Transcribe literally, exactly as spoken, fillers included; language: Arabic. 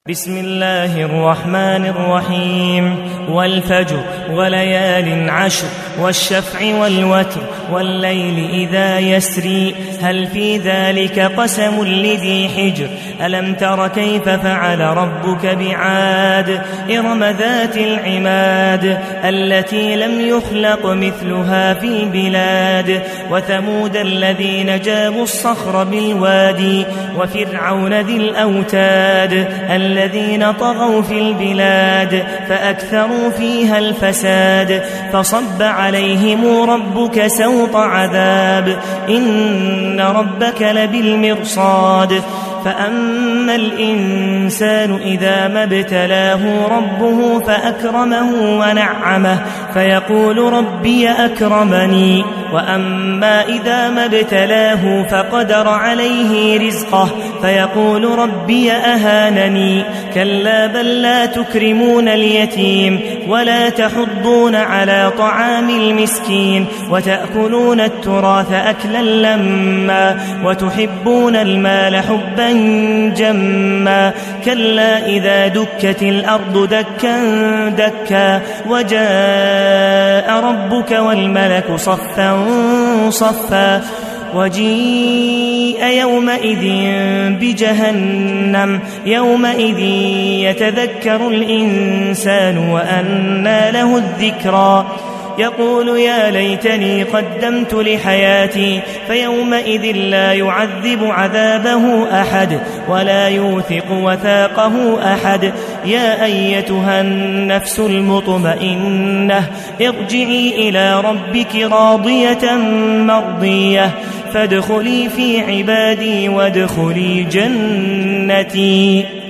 بسم الله الرحمن الرحيم والفجر وليال عشر والشفع والوتر والليل إذا يسري هل في ذلك قسم لذي حجر ألم تر كيف فعل ربك بعاد إرم ذات العماد التي لم يخلق مثلها في البلاد وثمود الذين جابوا الصخر بالوادي وفرعون ذي الأوتاد الذين طغوا في البلاد فأكثروا فيها الفساد فصب عليهم ربك سوط عذاب إن ربك لبالمرصاد فأما الإنسان إذا ما ابتلاه ربه فأكرمه ونعمه فيقول ربي أكرمني وأما إذا ما ابتلاه فقدر عليه رزقه فيقول ربي أهانني كلا بل لا تكرمون اليتيم ولا تحضون على طعام المسكين وتأكلون التراث أكلا لما وتحبون المال حبا جما كلا إذا دكت الأرض دكا دكا وجاء ربك والملك صفا صفا وجيء يومئذ بجهنم يومئذ يتذكر الإنسان وأنى له الذكرى يقول يا ليتني قدمت لحياتي فيومئذ لا يعذب عذابه أحد ولا يوثق وثاقه أحد يا أيتها النفس المطمئنة ارجعي إلى ربك راضية مرضية فادخلي في عبادي وادخلي جنتي.